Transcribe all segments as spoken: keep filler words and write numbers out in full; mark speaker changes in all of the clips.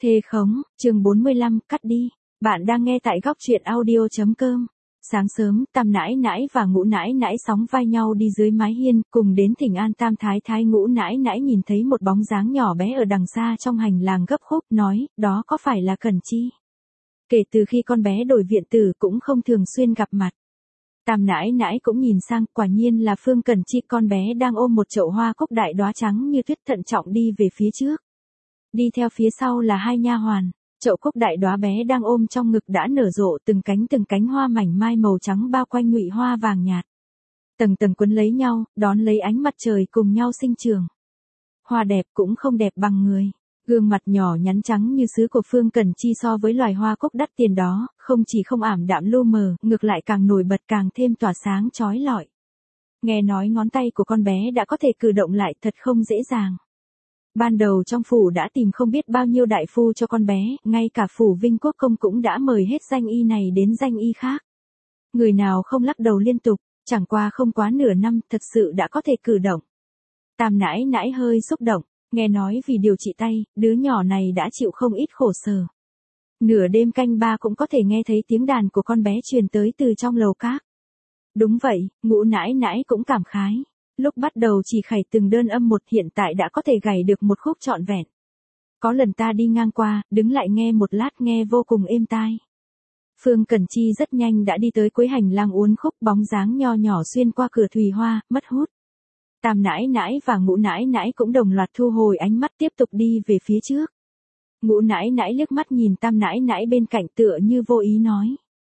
Speaker 1: Thề khống, chương bốn mươi lăm, cắt đi. Bạn đang nghe tại góc truyện audio chấm com. Sáng sớm, Tam nãi nãi và Ngũ nãi nãi sóng vai nhau đi dưới mái hiên, cùng đến thỉnh an Tam thái thái. Ngũ nãi nãi nhìn thấy một bóng dáng nhỏ bé ở đằng xa trong hành lang gấp khúc, nói, đó có phải là Cẩn Chi? Kể từ khi con bé đổi viện tử cũng không thường xuyên gặp mặt. Tam nãi nãi cũng nhìn sang, quả nhiên là Phương Cẩn Chi. Con bé đang ôm một chậu hoa cúc đại đóa trắng như tuyết, thận trọng đi về phía trước. Đi theo phía sau là hai nha hoàn. Chậu cúc đại đóa bé đang ôm trong ngực đã nở rộ từng cánh từng cánh hoa mảnh mai màu trắng bao quanh nhụy hoa vàng nhạt. Tầng tầng quấn lấy nhau, đón lấy ánh mặt trời cùng nhau sinh trưởng. Hoa đẹp cũng không đẹp bằng người. Gương mặt nhỏ nhắn trắng như sứ của Phương Cẩn Chi so với loài hoa cúc đắt tiền đó, không chỉ không ảm đạm lu mờ, ngược lại càng nổi bật, càng thêm tỏa sáng chói lọi. Nghe nói ngón tay của con bé đã có thể cử động lại, thật không dễ dàng. Ban đầu trong phủ đã tìm không biết bao nhiêu đại phu cho con bé, ngay cả phủ Vinh Quốc Công cũng đã mời hết danh y này đến danh y khác. Người nào không lắc đầu liên tục, chẳng qua không quá nửa năm, thật sự đã có thể cử động. Tam nãi nãi hơi xúc động, nghe nói vì điều trị tay, đứa nhỏ này đã chịu không ít khổ sở. Nửa đêm canh ba cũng có thể nghe thấy tiếng đàn của con bé truyền tới từ trong lầu các. Đúng vậy, Ngũ nãi nãi cũng cảm khái. Lúc bắt đầu chỉ khảy từng đơn âm một, hiện tại đã có thể gảy được một khúc trọn vẹn. Có lần ta đi ngang qua, đứng lại nghe một lát nghe vô cùng êm tai. Phương Cẩn Chi rất nhanh đã đi tới cuối hành lang uốn khúc, bóng dáng nho nhỏ xuyên qua cửa thùy hoa, mất hút. Tam nãi nãi và Ngũ nãi nãi cũng đồng loạt thu hồi ánh mắt, tiếp tục đi về phía trước. Ngũ nãi nãi liếc mắt nhìn Tam nãi nãi bên cạnh, tựa như vô ý nói.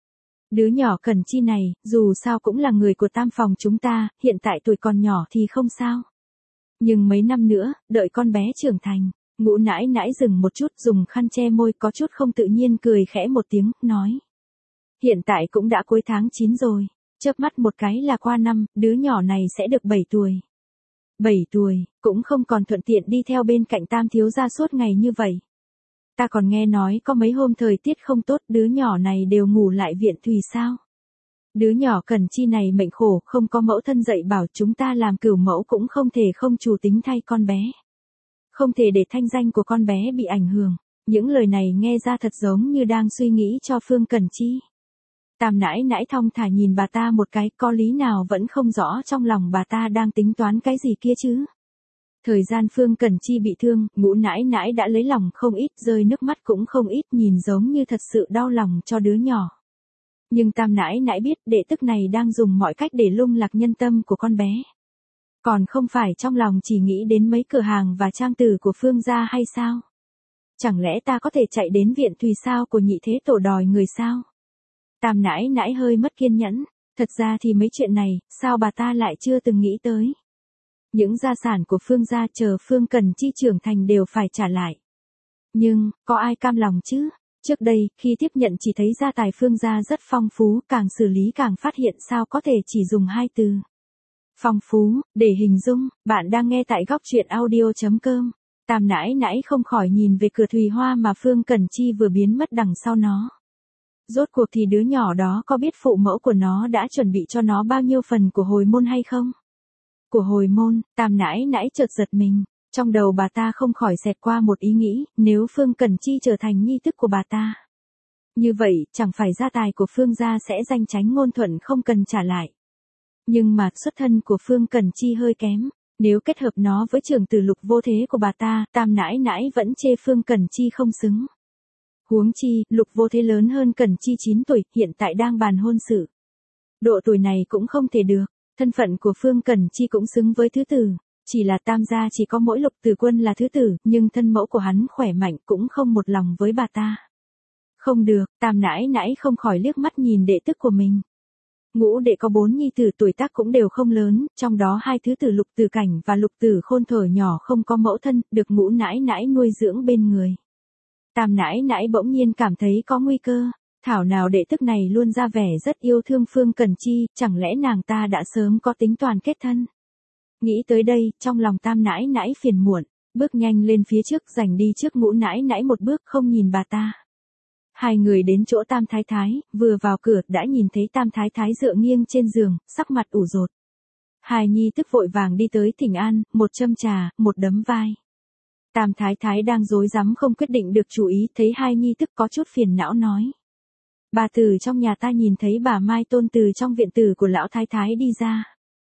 Speaker 1: Đứa nhỏ Cẩn Chi này, dù sao cũng là người của Tam phòng chúng ta, hiện tại tuổi còn nhỏ thì không sao. Nhưng mấy năm nữa, đợi con bé trưởng thành. Ngũ nãi nãi dừng một chút, dùng khăn che môi, có chút không tự nhiên cười khẽ một tiếng, nói. Hiện tại cũng đã cuối tháng chín rồi, chớp mắt một cái là qua năm, đứa nhỏ này sẽ được bảy tuổi. bảy tuổi, cũng không còn thuận tiện đi theo bên cạnh Tam thiếu gia suốt ngày như vậy. Ta còn nghe nói có mấy hôm thời tiết không tốt, đứa nhỏ này đều ngủ lại viện thùy sao. Đứa nhỏ Cẩn Chi này mệnh khổ, không có mẫu thân dạy bảo, chúng ta làm cửu mẫu cũng không thể không chủ tính thay con bé. Không thể để thanh danh của con bé bị ảnh hưởng. Những lời này nghe ra thật giống như đang suy nghĩ cho Phương Cẩn Chi. Tam nãi nãi thong thả nhìn bà ta một cái, có lý nào vẫn không rõ trong lòng bà ta đang tính toán cái gì kia chứ. Thời gian Phương Cẩn Chi bị thương, Ngũ nãi nãi đã lấy lòng không ít, rơi nước mắt cũng không ít, nhìn giống như thật sự đau lòng cho đứa nhỏ. Nhưng Tam nãi nãi biết đệ tức này đang dùng mọi cách để lung lạc nhân tâm của con bé. Còn không phải trong lòng chỉ nghĩ đến mấy cửa hàng và trang tử của Phương gia hay sao? Chẳng lẽ ta có thể chạy đến viện thùy sao của nhị thế tổ đòi người sao? Tam nãi nãi hơi mất kiên nhẫn, thật ra thì mấy chuyện này, sao bà ta lại chưa từng nghĩ tới? Những gia sản của Phương gia chờ Phương Cẩn Chi trưởng thành đều phải trả lại. Nhưng, có ai cam lòng chứ? Trước đây, khi tiếp nhận chỉ thấy gia tài Phương gia rất phong phú, càng xử lý càng phát hiện sao có thể chỉ dùng hai từ. Phong phú, để hình dung, bạn đang nghe tại góc truyện audio chấm com. Tam nãi nãi không khỏi nhìn về cửa thùy hoa mà Phương Cẩn Chi vừa biến mất đằng sau nó. Rốt cuộc thì đứa nhỏ đó có biết phụ mẫu của nó đã chuẩn bị cho nó bao nhiêu phần của hồi môn hay không? Của hồi môn, Tam nãi nãi chợt giật mình, trong đầu bà ta không khỏi xẹt qua một ý nghĩ, nếu Phương Cẩn Chi trở thành nhi tức của bà ta. Như vậy, chẳng phải gia tài của Phương gia sẽ danh chánh ngôn thuận không cần trả lại. Nhưng mà, xuất thân của Phương Cẩn Chi hơi kém, nếu kết hợp nó với trưởng tử Lục Vô Thế của bà ta, Tam nãi nãi vẫn chê Phương Cẩn Chi không xứng. Huống chi, Lục Vô Thế lớn hơn Cẩn Chi chín tuổi, hiện tại đang bàn hôn sự. Độ tuổi này cũng không thể được. Thân phận của Phương Cẩn Chi cũng xứng với thứ tử, chỉ là Tam gia chỉ có mỗi Lục Tử Quân là thứ tử, nhưng thân mẫu của hắn khỏe mạnh cũng không một lòng với bà ta. Không được, Tam nãi nãi không khỏi liếc mắt nhìn đệ tức của mình. Ngũ đệ có bốn nhi tử tuổi tác cũng đều không lớn, trong đó hai thứ tử Lục Tử Cảnh và Lục Tử Khôn thở nhỏ không có mẫu thân, được Ngũ nãi nãi nuôi dưỡng bên người. Tam nãi nãi bỗng nhiên cảm thấy có nguy cơ. Thảo nào đệ tức này luôn ra vẻ rất yêu thương Phương Cẩn Chi, chẳng lẽ nàng ta đã sớm có tính toán kết thân? Nghĩ tới đây, trong lòng Tam nãi nãi phiền muộn, bước nhanh lên phía trước, giành đi trước Ngũ nãi nãi một bước, không nhìn bà ta. Hai người đến chỗ Tam thái thái, vừa vào cửa đã nhìn thấy Tam thái thái dựa nghiêng trên giường, sắc mặt ủ rột. Hai nhi tức vội vàng đi tới thỉnh an, một châm trà, một đấm vai. Tam Thái Thái đang rối rắm không quyết định được chủ ý, thấy hai nhi tức có chút phiền não nói. Bà từ trong nhà ta nhìn thấy bà Mai Tôn từ trong viện tử của lão Thái Thái đi ra.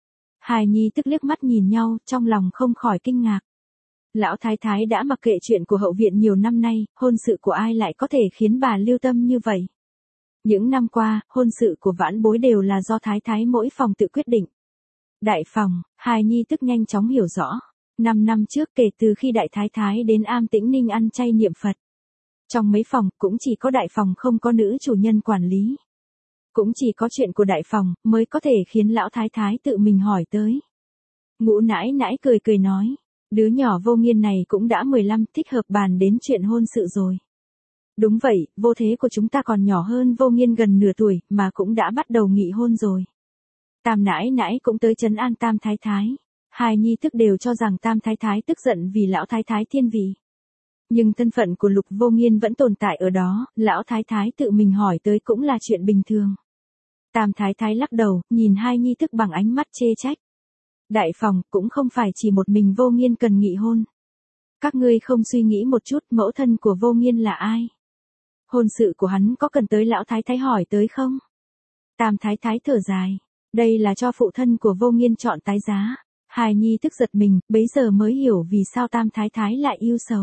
Speaker 1: Hai nhi tức liếc mắt nhìn nhau, trong lòng không khỏi kinh ngạc. Lão Thái Thái đã mặc kệ chuyện của hậu viện nhiều năm nay, hôn sự của ai lại có thể khiến bà lưu tâm như vậy. Những năm qua, hôn sự của vãn bối đều là do Thái Thái mỗi phòng tự quyết định. Đại phòng, hai nhi tức nhanh chóng hiểu rõ. Năm năm trước kể từ khi Đại Thái Thái đến Am Tĩnh Ninh ăn chay niệm Phật. Trong mấy phòng, cũng chỉ có đại phòng không có nữ chủ nhân quản lý. Cũng chỉ có chuyện của đại phòng, mới có thể khiến lão Thái Thái tự mình hỏi tới. Ngũ nãi nãi cười cười nói. Đứa nhỏ Vô Nghiên này cũng đã mười lăm, thích hợp bàn đến chuyện hôn sự rồi. Đúng vậy, vô thế của chúng ta còn nhỏ hơn Vô Nghiên gần nửa tuổi, mà cũng đã bắt đầu nghị hôn rồi. Tam nãi nãi cũng tới trấn an Tam Thái Thái. Hai nhi tức đều cho rằng Tam Thái Thái tức giận vì lão Thái Thái thiên vị. Nhưng thân phận của Lục Vô Nghiên vẫn tồn tại ở đó, lão Thái Thái tự mình hỏi tới cũng là chuyện bình thường. Tam Thái Thái lắc đầu, nhìn hai nhi tức bằng ánh mắt chê trách. Đại phòng, cũng không phải chỉ một mình Vô Nghiên cần nghị hôn. Các ngươi không suy nghĩ một chút mẫu thân của Vô Nghiên là ai? Hôn sự của hắn có cần tới lão Thái Thái hỏi tới không? Tam Thái Thái thở dài. Đây là cho phụ thân của Vô Nghiên chọn tái giá. Hài nhi tức giật mình, bấy giờ mới hiểu vì sao Tam Thái Thái lại yêu sầu.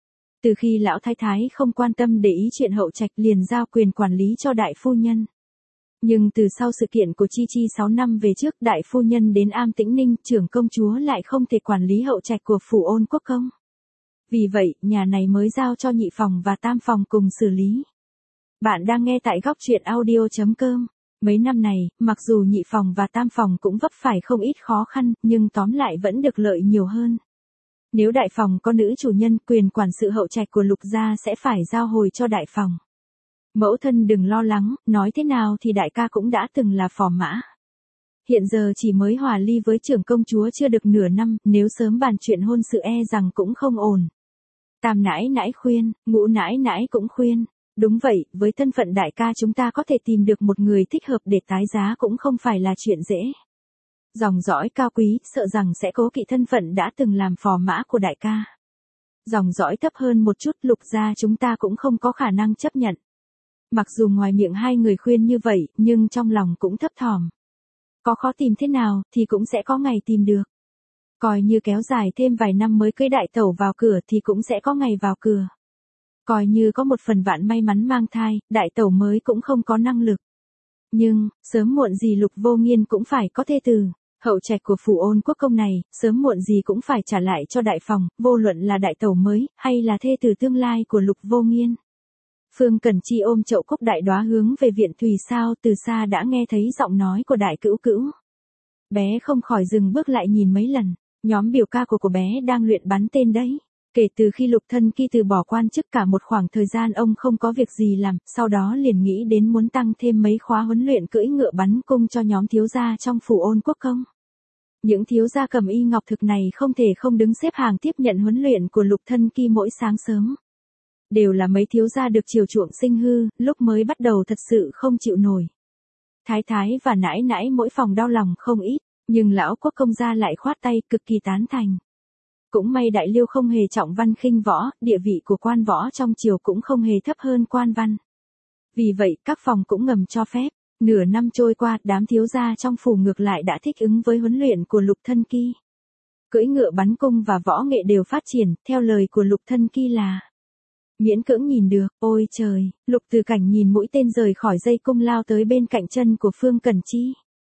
Speaker 1: Từ khi lão Thái Thái không quan tâm để ý chuyện hậu trạch liền giao quyền quản lý cho đại phu nhân. Nhưng từ sau sự kiện của Chi Chi sáu năm về trước đại phu nhân đến Am Tĩnh Ninh, trưởng công chúa lại không thể quản lý hậu trạch của phủ Ôn Quốc Công. Vì vậy, nhà này mới giao cho nhị phòng và tam phòng cùng xử lý. Bạn đang nghe tại góc truyện audio chấm com. Mấy năm này, mặc dù nhị phòng và tam phòng cũng vấp phải không ít khó khăn, nhưng tóm lại vẫn được lợi nhiều hơn. Nếu đại phòng có nữ chủ nhân, quyền quản sự hậu trạch của Lục gia sẽ phải giao hồi cho đại phòng. Mẫu thân đừng lo lắng, nói thế nào thì đại ca cũng đã từng là phò mã. Hiện giờ chỉ mới hòa ly với trưởng công chúa chưa được nửa năm, nếu sớm bàn chuyện hôn sự e rằng cũng không ổn. Tam nãi nãi khuyên, ngũ nãi nãi cũng khuyên. Đúng vậy, với thân phận đại ca chúng ta có thể tìm được một người thích hợp để tái giá cũng không phải là chuyện dễ. Dòng dõi cao quý, sợ rằng sẽ cố kỵ thân phận đã từng làm phò mã của đại ca. Dòng dõi thấp hơn một chút Lục gia chúng ta cũng không có khả năng chấp nhận. Mặc dù ngoài miệng hai người khuyên như vậy, nhưng trong lòng cũng thấp thỏm. Có khó tìm thế nào, thì cũng sẽ có ngày tìm được. Coi như kéo dài thêm vài năm mới cưới đại tẩu vào cửa thì cũng sẽ có ngày vào cửa. Coi như có một phần vạn may mắn mang thai, đại tẩu mới cũng không có năng lực. Nhưng, sớm muộn gì Lục Vô Nghiên cũng phải có thê tử. Hậu trạch của phủ Ôn Quốc Công này, sớm muộn gì cũng phải trả lại cho đại phòng, vô luận là đại tẩu mới, hay là thê tử tương lai của Lục Vô Nghiên. Phương Cẩn Chi ôm chậu cúc đại đóa hướng về viện Thùy Sao, từ xa đã nghe thấy giọng nói của đại cữu cữu. Bé không khỏi dừng bước lại nhìn mấy lần, nhóm biểu ca của của bé đang luyện bắn tên đấy. Kể từ khi Lục Thân Kỳ từ bỏ quan chức cả một khoảng thời gian ông không có việc gì làm, sau đó liền nghĩ đến muốn tăng thêm mấy khóa huấn luyện cưỡi ngựa bắn cung cho nhóm thiếu gia trong phủ Ôn Quốc Công. Những thiếu gia cầm y ngọc thực này không thể không đứng xếp hàng tiếp nhận huấn luyện của Lục Thân Kỳ mỗi sáng sớm. Đều là mấy thiếu gia được chiều chuộng sinh hư, lúc mới bắt đầu thật sự không chịu nổi. Thái thái và nãi nãi mỗi phòng đau lòng không ít, nhưng lão quốc công gia lại khoát tay cực kỳ tán thành. Cũng may đại liêu không hề trọng văn khinh võ, địa vị của quan võ trong triều cũng không hề thấp hơn quan văn. Vì vậy, các phòng cũng ngầm cho phép. Nửa năm trôi qua, đám thiếu gia trong phủ ngược lại đã thích ứng với huấn luyện của Lục Thân Kỳ. Cưỡi ngựa bắn cung và võ nghệ đều phát triển, theo lời của Lục Thân Kỳ là miễn cưỡng nhìn được. Ôi trời, Lục Từ Cảnh nhìn mũi tên rời khỏi dây cung lao tới bên cạnh chân của Phương Cẩn Chi.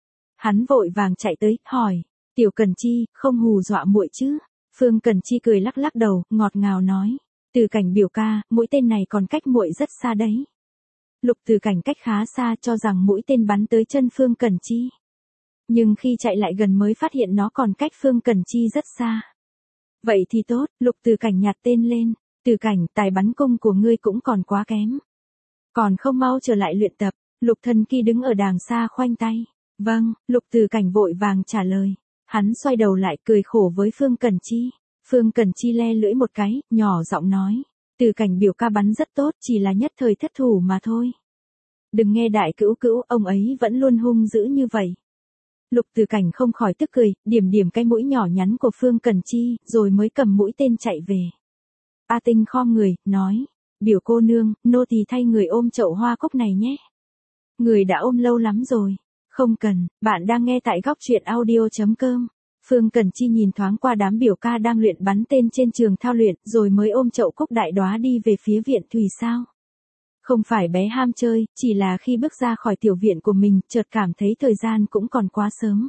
Speaker 1: Hắn vội vàng chạy tới, hỏi, tiểu Cẩn Chi, không hù dọa muội chứ? Phương Cẩn Chi cười lắc lắc đầu, ngọt ngào nói, Từ Cảnh biểu ca, mũi tên này còn cách muội rất xa đấy. Lục Từ Cảnh cách khá xa, cho rằng mũi tên bắn tới chân Phương Cẩn Chi. Nhưng khi chạy lại gần mới phát hiện nó còn cách Phương Cẩn Chi rất xa. Vậy thì tốt, Lục Từ Cảnh nhặt tên lên, Từ Cảnh, tài bắn cung của ngươi cũng còn quá kém. Còn không mau trở lại luyện tập. Lục Thân Kỳ đứng ở đàng xa khoanh tay. Vâng, Lục Từ Cảnh vội vàng trả lời. Hắn xoay đầu lại cười khổ với Phương Cẩn Chi. Phương Cẩn Chi le lưỡi một cái, nhỏ giọng nói. Từ Cảnh biểu ca bắn rất tốt, chỉ là nhất thời thất thủ mà thôi. Đừng nghe đại cữu cữu, ông ấy vẫn luôn hung dữ như vậy. Lục Từ Cảnh không khỏi tức cười, điểm điểm cái mũi nhỏ nhắn của Phương Cẩn Chi, rồi mới cầm mũi tên chạy về. A Tinh khom người, nói, biểu cô nương, nô tỳ thay người ôm chậu hoa cúc này nhé. Người đã ôm lâu lắm rồi. Không cần, bạn đang nghe tại góc truyện audio.com. Phương Cẩn Chi nhìn thoáng qua đám biểu ca đang luyện bắn tên trên trường thao luyện, rồi mới ôm chậu cúc đại đóa đi về phía viện Thùy Sao. Không phải bé ham chơi, chỉ là khi bước ra khỏi tiểu viện của mình, chợt cảm thấy thời gian cũng còn quá sớm.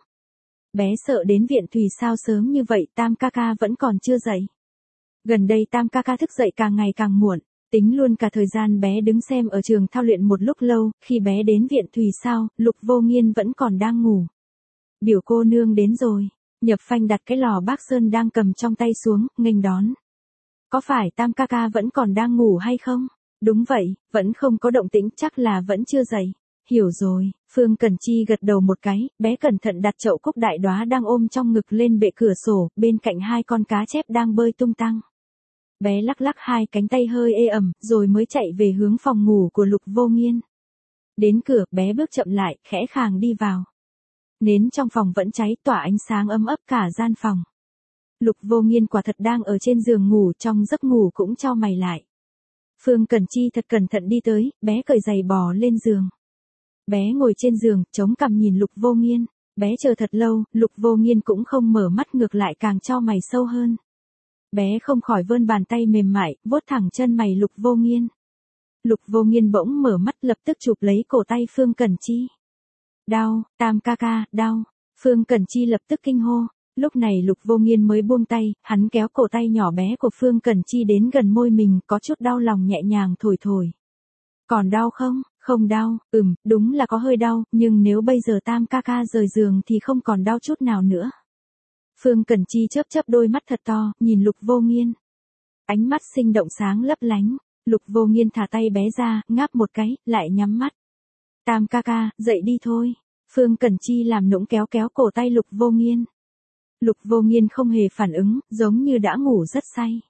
Speaker 1: Bé sợ đến viện Thùy Sao sớm như vậy, Tam ca ca vẫn còn chưa dậy. Gần đây Tam ca ca thức dậy càng ngày càng muộn, tính luôn cả thời gian bé đứng xem ở trường thao luyện một lúc lâu, khi bé đến viện Thùy Sao, Lục Vô Nghiên vẫn còn đang ngủ. Biểu cô nương đến rồi. Nhập Phanh đặt cái lò bác Sơn đang cầm trong tay xuống, nghênh đón. Có phải Tam ca ca vẫn còn đang ngủ hay không? Đúng vậy, vẫn không có động tĩnh, chắc là vẫn chưa dậy. Hiểu rồi, Phương Cẩn Chi gật đầu một cái, bé cẩn thận đặt chậu cúc đại đóa đang ôm trong ngực lên bệ cửa sổ, bên cạnh hai con cá chép đang bơi tung tăng. Bé lắc lắc hai cánh tay hơi ê ẩm, rồi mới chạy về hướng phòng ngủ của Lục Vô Nghiên. Đến cửa, bé bước chậm lại, khẽ khàng đi vào. Nến trong phòng vẫn cháy, tỏa ánh sáng ấm ấp cả gian phòng. Lục Vô Nghiên quả thật đang ở trên giường ngủ, trong giấc ngủ cũng chau mày lại. Phương Cẩn Chi thật cẩn thận đi tới, bé cởi giày bò lên giường. Bé ngồi trên giường, chống cằm nhìn Lục Vô Nghiên. Bé chờ thật lâu, Lục Vô Nghiên cũng không mở mắt, ngược lại càng chau mày sâu hơn. Bé không khỏi vươn bàn tay mềm mại, vuốt thẳng chân mày Lục Vô Nghiên. Lục Vô Nghiên bỗng mở mắt, lập tức chụp lấy cổ tay Phương Cẩn Chi. Đau, Tam ca ca, đau. Phương Cẩn Chi lập tức kinh hô. Lúc này Lục Vô Nghiên mới buông tay, hắn kéo cổ tay nhỏ bé của Phương Cẩn Chi đến gần môi mình, có chút đau lòng nhẹ nhàng thổi thổi. Còn đau không? Không đau, ừm, đúng là có hơi đau, nhưng nếu bây giờ Tam ca ca rời giường thì không còn đau chút nào nữa. Phương Cẩn Chi chớp chớp đôi mắt thật to, nhìn Lục Vô Nghiên. Ánh mắt sinh động sáng lấp lánh. Lục Vô Nghiên thả tay bé ra, ngáp một cái, lại nhắm mắt. Tam ca ca, dậy đi thôi. Phương Cẩn Chi làm nũng kéo kéo cổ tay Lục Vô Nghiên. Lục Vô Nghiên không hề phản ứng, giống như đã ngủ rất say.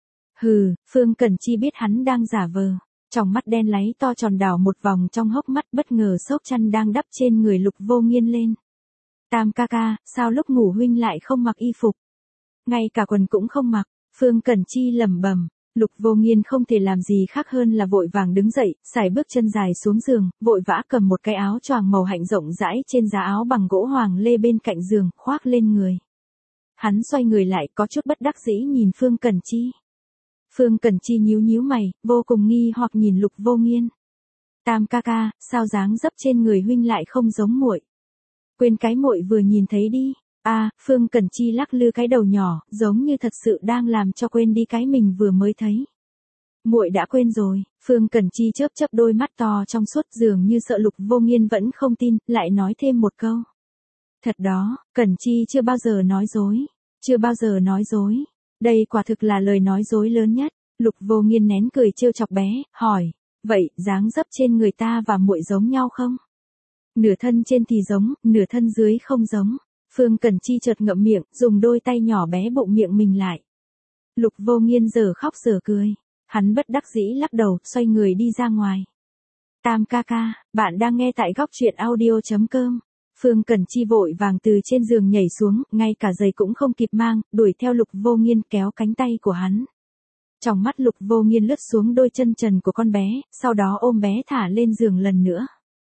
Speaker 1: Hừ, Phương Cẩn Chi biết hắn đang giả vờ. Trong mắt đen láy to tròn đảo một vòng trong hốc mắt, bất ngờ xốc chăn đang đắp trên người Lục Vô Nghiên lên. Tam ca ca, sao lúc ngủ huynh lại không mặc y phục? Ngay cả quần cũng không mặc. Phương Cẩn Chi lẩm bẩm. Lục Vô Nghiên không thể làm gì khác hơn là vội vàng đứng dậy, sải bước chân dài xuống giường, vội vã cầm một cái áo choàng màu hạnh rộng rãi trên giá áo bằng gỗ hoàng lê bên cạnh giường, khoác lên người. Hắn xoay người lại, có chút bất đắc dĩ nhìn Phương Cẩn Chi. Phương Cẩn Chi nhíu nhíu mày, vô cùng nghi hoặc nhìn Lục Vô Nghiên. Tam ca ca, sao dáng dấp trên người huynh lại không giống muội? Quên cái muội vừa nhìn thấy đi. A, à, Phương Cẩn Chi lắc lư cái đầu nhỏ, giống như thật sự đang làm cho quên đi cái mình vừa mới thấy. Muội đã quên rồi. Phương Cẩn Chi chớp chớp đôi mắt to trong suốt, dường như sợ Lục Vô Nghiên vẫn không tin, lại nói thêm một câu. Thật đó, Cẩn Chi chưa bao giờ nói dối, chưa bao giờ nói dối. Đây quả thực là lời nói dối lớn nhất. Lục Vô Nghiên nén cười trêu chọc bé, hỏi, vậy dáng dấp trên người ta và muội giống nhau không? Nửa thân trên thì giống, nửa thân dưới không giống. Phương Cẩn Chi chợt ngậm miệng, dùng đôi tay nhỏ bé bụng miệng mình lại. Lục Vô Nghiên giờ khóc giờ cười. Hắn bất đắc dĩ lắc đầu, xoay người đi ra ngoài. Tam ca ca, bạn đang nghe tại góc truyện audio.com. Phương Cẩn Chi vội vàng từ trên giường nhảy xuống, ngay cả giày cũng không kịp mang, đuổi theo Lục Vô Nghiên, kéo cánh tay của hắn. Trong mắt Lục Vô Nghiên lướt xuống đôi chân trần của con bé, sau đó ôm bé thả lên giường lần nữa.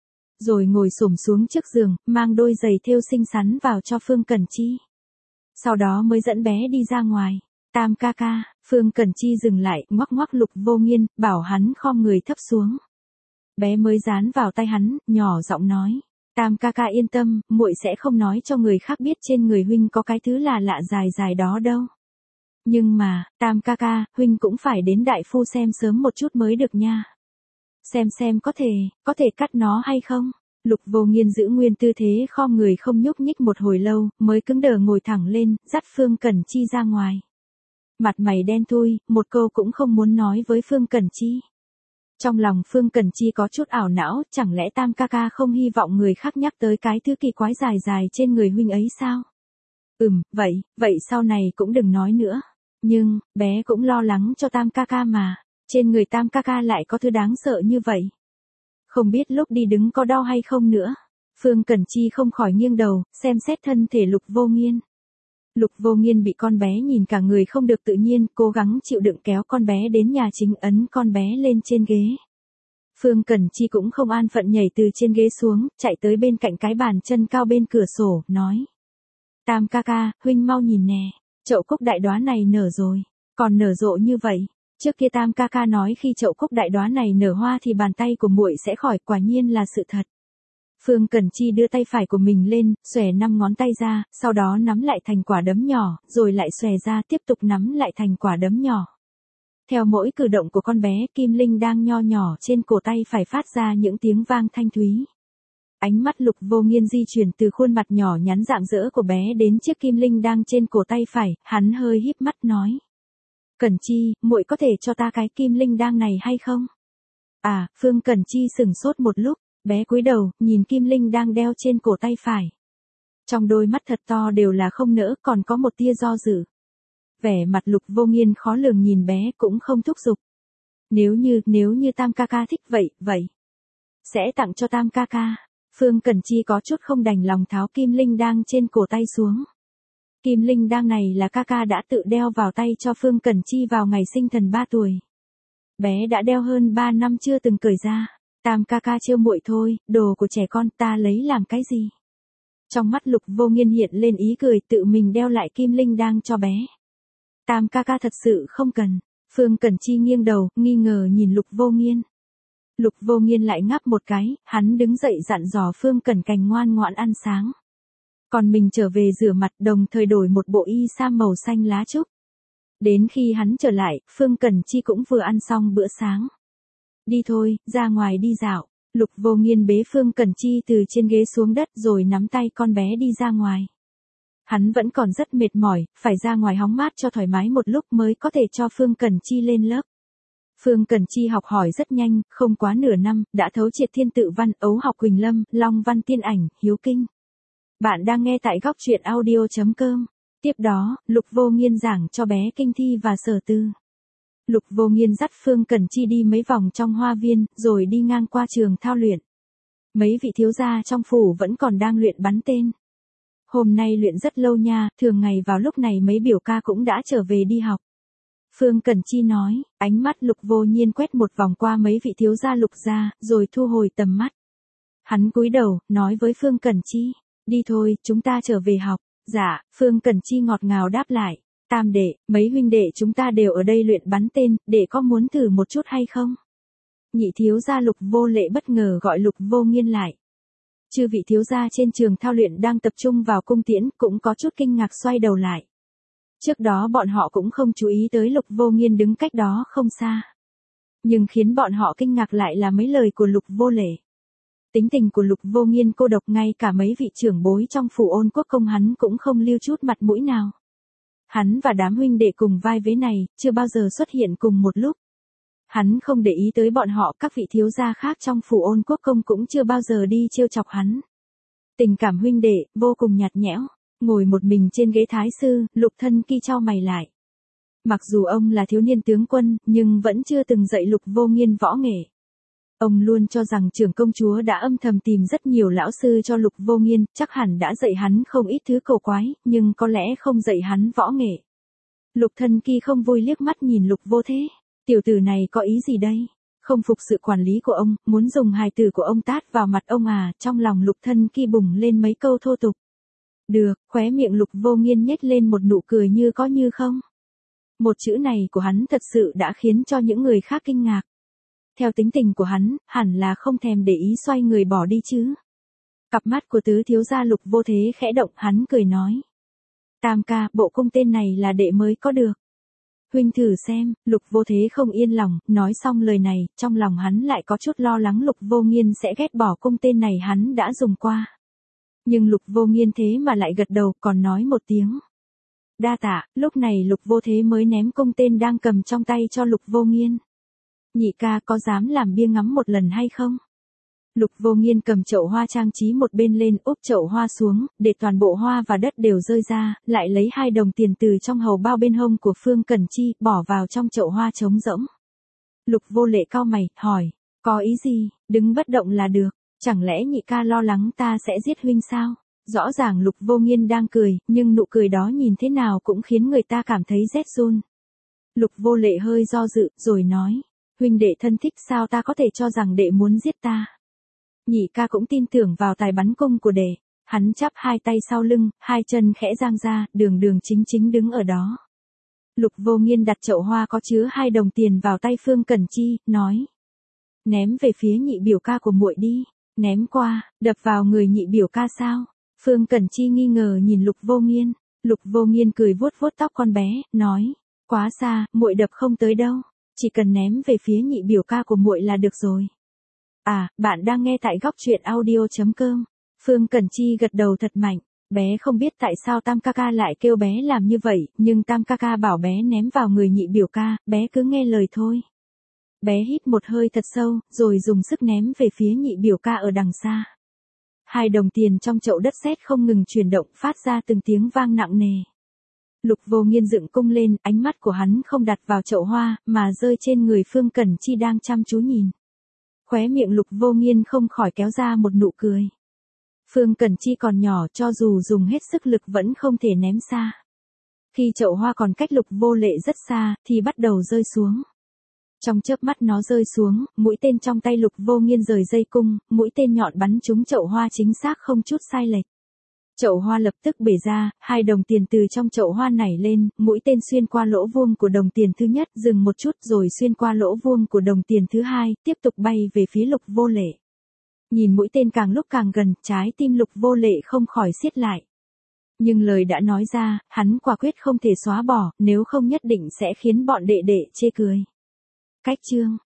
Speaker 1: Rồi ngồi xổm xuống trước giường, mang đôi giày thêu xinh xắn vào cho Phương Cẩn Chi. Sau đó mới dẫn bé đi ra ngoài. Tam ca ca, Phương Cẩn Chi dừng lại, ngoắc ngoắc Lục Vô Nghiên, bảo hắn khom người thấp xuống. Bé mới dán vào tay hắn, nhỏ giọng nói. Tam ca ca yên tâm, muội sẽ không nói cho người khác biết trên người huynh có cái thứ là lạ dài dài đó đâu. Nhưng mà, Tam ca ca, huynh cũng phải đến đại phu xem sớm một chút mới được nha. Xem xem có thể, có thể cắt nó hay không? Lục Vô Nghiên giữ nguyên tư thế khom người không nhúc nhích một hồi lâu, mới cứng đờ ngồi thẳng lên, dắt Phương Cẩn Chi ra ngoài. Mặt mày đen thui, một câu cũng không muốn nói với Phương Cẩn Chi. Trong lòng Phương Cẩn Chi có chút ảo não, chẳng lẽ Tam ca ca không hy vọng người khác nhắc tới cái thứ kỳ quái dài dài trên người huynh ấy sao? Ừm, vậy, vậy sau này cũng đừng nói nữa. Nhưng, bé cũng lo lắng cho Tam ca ca mà, trên người Tam ca ca lại có thứ đáng sợ như vậy. Không biết lúc đi đứng có đau hay không nữa. Phương Cẩn Chi không khỏi nghiêng đầu, xem xét thân thể Lục Vô Nghiên. Lục Vô Nghiên bị con bé nhìn cả người không được tự nhiên, cố gắng chịu đựng kéo con bé đến nhà chính, ấn con bé lên trên ghế. Phương Cẩn Chi cũng không an phận nhảy từ trên ghế xuống, chạy tới bên cạnh cái bàn chân cao bên cửa sổ, nói. Tam ca ca, huynh mau nhìn nè, chậu cúc đại đóa này nở rồi, còn nở rộ như vậy. Trước kia Tam ca ca nói khi chậu cúc đại đóa này nở hoa thì bàn tay của muội sẽ khỏi, quả nhiên là sự thật. Phương Cẩn Chi đưa tay phải của mình lên, xòe năm ngón tay ra, sau đó nắm lại thành quả đấm nhỏ, rồi lại xòe ra tiếp tục nắm lại thành quả đấm nhỏ. Theo mỗi cử động của con bé, kim linh đang nho nhỏ trên cổ tay phải phát ra những tiếng vang thanh thúy. Ánh mắt Lục Vô Nghiên di chuyển từ khuôn mặt nhỏ nhắn rạng rỡ của bé đến chiếc kim linh đang trên cổ tay phải, hắn hơi híp mắt nói. Cẩn Chi, muội có thể cho ta cái kim linh đang này hay không? À, Phương Cẩn Chi sửng sốt một lúc, bé cúi đầu, nhìn kim linh đang đeo trên cổ tay phải. Trong đôi mắt thật to đều là không nỡ, còn có một tia do dự. Vẻ mặt Lục Vô Nghiên khó lường nhìn bé cũng không thúc giục. Nếu như, nếu như Tam ca ca thích vậy, vậy. Sẽ tặng cho Tam ca ca. Phương Cẩn Chi có chút không đành lòng tháo kim linh đang trên cổ tay xuống. Kim linh đang này là ca ca đã tự đeo vào tay cho Phương Cẩn Chi vào ngày sinh thần ba tuổi. Bé đã đeo hơn ba năm chưa từng cởi ra. Tam ca ca trêu muội thôi, đồ của trẻ con ta lấy làm cái gì? Trong mắt Lục Vô Nghiên hiện lên ý cười, tự mình đeo lại kim linh đang cho bé. Tam ca ca thật sự không cần. Phương Cẩn Chi nghiêng đầu, nghi ngờ nhìn Lục Vô Nghiên. Lục Vô Nghiên lại ngáp một cái, hắn đứng dậy dặn dò Phương Cẩn Cành ngoan ngoãn ăn sáng. Còn mình trở về rửa mặt, đồng thời đổi một bộ y sam màu xanh lá trúc. Đến khi hắn trở lại, Phương Cẩn Chi cũng vừa ăn xong bữa sáng. Đi thôi, ra ngoài đi dạo. Lục Vô Nghiên bế Phương Cẩn Chi từ trên ghế xuống đất rồi nắm tay con bé đi ra ngoài. Hắn vẫn còn rất mệt mỏi, phải ra ngoài hóng mát cho thoải mái một lúc mới có thể cho Phương Cẩn Chi lên lớp. Phương Cẩn Chi học hỏi rất nhanh, không quá nửa năm, đã thấu triệt thiên tự văn, ấu học Quỳnh Lâm, long văn tiên ảnh, hiếu kinh. Bạn đang nghe tại góc truyện audio chấm com. Tiếp đó, Lục Vô Nghiên giảng cho bé kinh thi và sở tư. Lục Vô Nghiên dắt Phương Cẩn Chi đi mấy vòng trong hoa viên, rồi đi ngang qua trường thao luyện. Mấy vị thiếu gia trong phủ vẫn còn đang luyện bắn tên. Hôm nay luyện rất lâu nha, thường ngày vào lúc này mấy biểu ca cũng đã trở về đi học. Phương Cẩn Chi nói, ánh mắt Lục Vô Nghiên quét một vòng qua mấy vị thiếu gia Lục gia, rồi thu hồi tầm mắt. Hắn cúi đầu, nói với Phương Cẩn Chi, đi thôi, chúng ta trở về học. Dạ, Phương Cẩn Chi ngọt ngào đáp lại, Tam đệ, mấy huynh đệ chúng ta đều ở đây luyện bắn tên, đệ có muốn thử một chút hay không? Nhị thiếu gia Lục Vô Lệ bất ngờ gọi Lục Vô Nghiên lại. Chư vị thiếu gia trên trường thao luyện đang tập trung vào cung tiễn, cũng có chút kinh ngạc xoay đầu lại. Trước đó bọn họ cũng không chú ý tới Lục Vô Nghiên đứng cách đó không xa. Nhưng khiến bọn họ kinh ngạc lại là mấy lời của Lục Vô Lệ. Tính tình của Lục Vô Nghiên cô độc, ngay cả mấy vị trưởng bối trong phủ Ôn Quốc công hắn cũng không lưu chút mặt mũi nào. Hắn và đám huynh đệ cùng vai vế này, chưa bao giờ xuất hiện cùng một lúc. Hắn không để ý tới bọn họ, các vị thiếu gia khác trong phủ Ôn Quốc công cũng chưa bao giờ đi trêu chọc hắn. Tình cảm huynh đệ, vô cùng nhạt nhẽo. Ngồi một mình trên ghế thái sư, Lục Thân Kỳ chau mày lại. Mặc dù ông là thiếu niên tướng quân, nhưng vẫn chưa từng dạy Lục Vô Nghiên võ nghệ. Ông luôn cho rằng trưởng công chúa đã âm thầm tìm rất nhiều lão sư cho Lục Vô Nghiên, chắc hẳn đã dạy hắn không ít thứ cổ quái, nhưng có lẽ không dạy hắn võ nghệ. Lục Thân Kỳ không vui liếc mắt nhìn Lục Vô Thế. Tiểu tử này có ý gì đây? Không phục sự quản lý của ông, muốn dùng hài tử của ông tát vào mặt ông à? Trong lòng Lục Thân Kỳ bùng lên mấy câu thô tục. Được, khóe miệng Lục Vô Nghiên nhếch lên một nụ cười như có như không. Một chữ này của hắn thật sự đã khiến cho những người khác kinh ngạc. Theo tính tình của hắn, hẳn là không thèm để ý, xoay người bỏ đi chứ. Cặp mắt của tứ thiếu gia Lục Vô Thế khẽ động, hắn cười nói. Tam ca, bộ cung tên này là đệ mới có được. Huynh thử xem. Lục Vô Thế không yên lòng, nói xong lời này, trong lòng hắn lại có chút lo lắng Lục Vô Nghiên sẽ ghét bỏ cung tên này hắn đã dùng qua. Nhưng Lục Vô Nghiên thế mà lại gật đầu, còn nói một tiếng. Đa tạ. Lúc này Lục Vô Thế mới ném cung tên đang cầm trong tay cho Lục Vô Nghiên. Nhị ca, có dám làm bia ngắm một lần hay không? Lục Vô Nghiên cầm chậu hoa trang trí một bên lên, úp chậu hoa xuống, để toàn bộ hoa và đất đều rơi ra, lại lấy hai đồng tiền từ trong hầu bao bên hông của Phương Cẩn Chi, bỏ vào trong chậu hoa trống rỗng. Lục Vô Lệ cau mày, hỏi, có ý gì? Đứng bất động là được, chẳng lẽ nhị ca lo lắng ta sẽ giết huynh sao? Rõ ràng Lục Vô Nghiên đang cười, nhưng nụ cười đó nhìn thế nào cũng khiến người ta cảm thấy rét run. Lục Vô Lệ hơi do dự, rồi nói, huynh đệ thân thích sao ta có thể cho rằng đệ muốn giết ta. Nhị ca cũng tin tưởng vào tài bắn cung của đệ, hắn chắp hai tay sau lưng, hai chân khẽ dang ra, đường đường chính chính đứng ở đó. Lục Vô Nghiên đặt chậu hoa có chứa hai đồng tiền vào tay Phương Cẩn Chi, nói, ném về phía nhị biểu ca của muội đi. Ném qua, đập vào người nhị biểu ca sao? Phương Cẩn Chi nghi ngờ nhìn Lục Vô Nghiên. Lục Vô Nghiên cười vuốt vuốt tóc con bé, nói, quá xa, muội đập không tới đâu, chỉ cần ném về phía nhị biểu ca của muội là được rồi. À, bạn đang nghe tại góc truyện audio chấm com. Phương Cẩn Chi gật đầu thật mạnh, bé không biết tại sao Tam ca ca lại kêu bé làm như vậy, nhưng Tam ca ca bảo bé ném vào người nhị biểu ca, bé cứ nghe lời thôi. Bé hít một hơi thật sâu, rồi dùng sức ném về phía nhị biểu ca ở đằng xa. Hai đồng tiền trong chậu đất sét không ngừng chuyển động, phát ra từng tiếng vang nặng nề. Lục Vô Nghiên dựng cung lên, ánh mắt của hắn không đặt vào chậu hoa, mà rơi trên người Phương Cẩn Chi đang chăm chú nhìn. Khóe miệng Lục Vô Nghiên không khỏi kéo ra một nụ cười. Phương Cẩn Chi còn nhỏ, cho dù dùng hết sức lực vẫn không thể ném xa. Khi chậu hoa còn cách Lục Vô Lệ rất xa, thì bắt đầu rơi xuống. Trong chớp mắt nó rơi xuống, mũi tên trong tay Lục Vô Nghiên rời dây cung, mũi tên nhọn bắn trúng chậu hoa chính xác không chút sai lệch. Chậu hoa lập tức bể ra, hai đồng tiền từ trong chậu hoa nảy lên, mũi tên xuyên qua lỗ vuông của đồng tiền thứ nhất, dừng một chút rồi xuyên qua lỗ vuông của đồng tiền thứ hai, tiếp tục bay về phía Lục Vô Lệ. Nhìn mũi tên càng lúc càng gần, trái tim Lục Vô Lệ không khỏi siết lại. Nhưng lời đã nói ra, hắn quả quyết không thể xóa bỏ, nếu không nhất định sẽ khiến bọn đệ đệ chê cười. Cách chương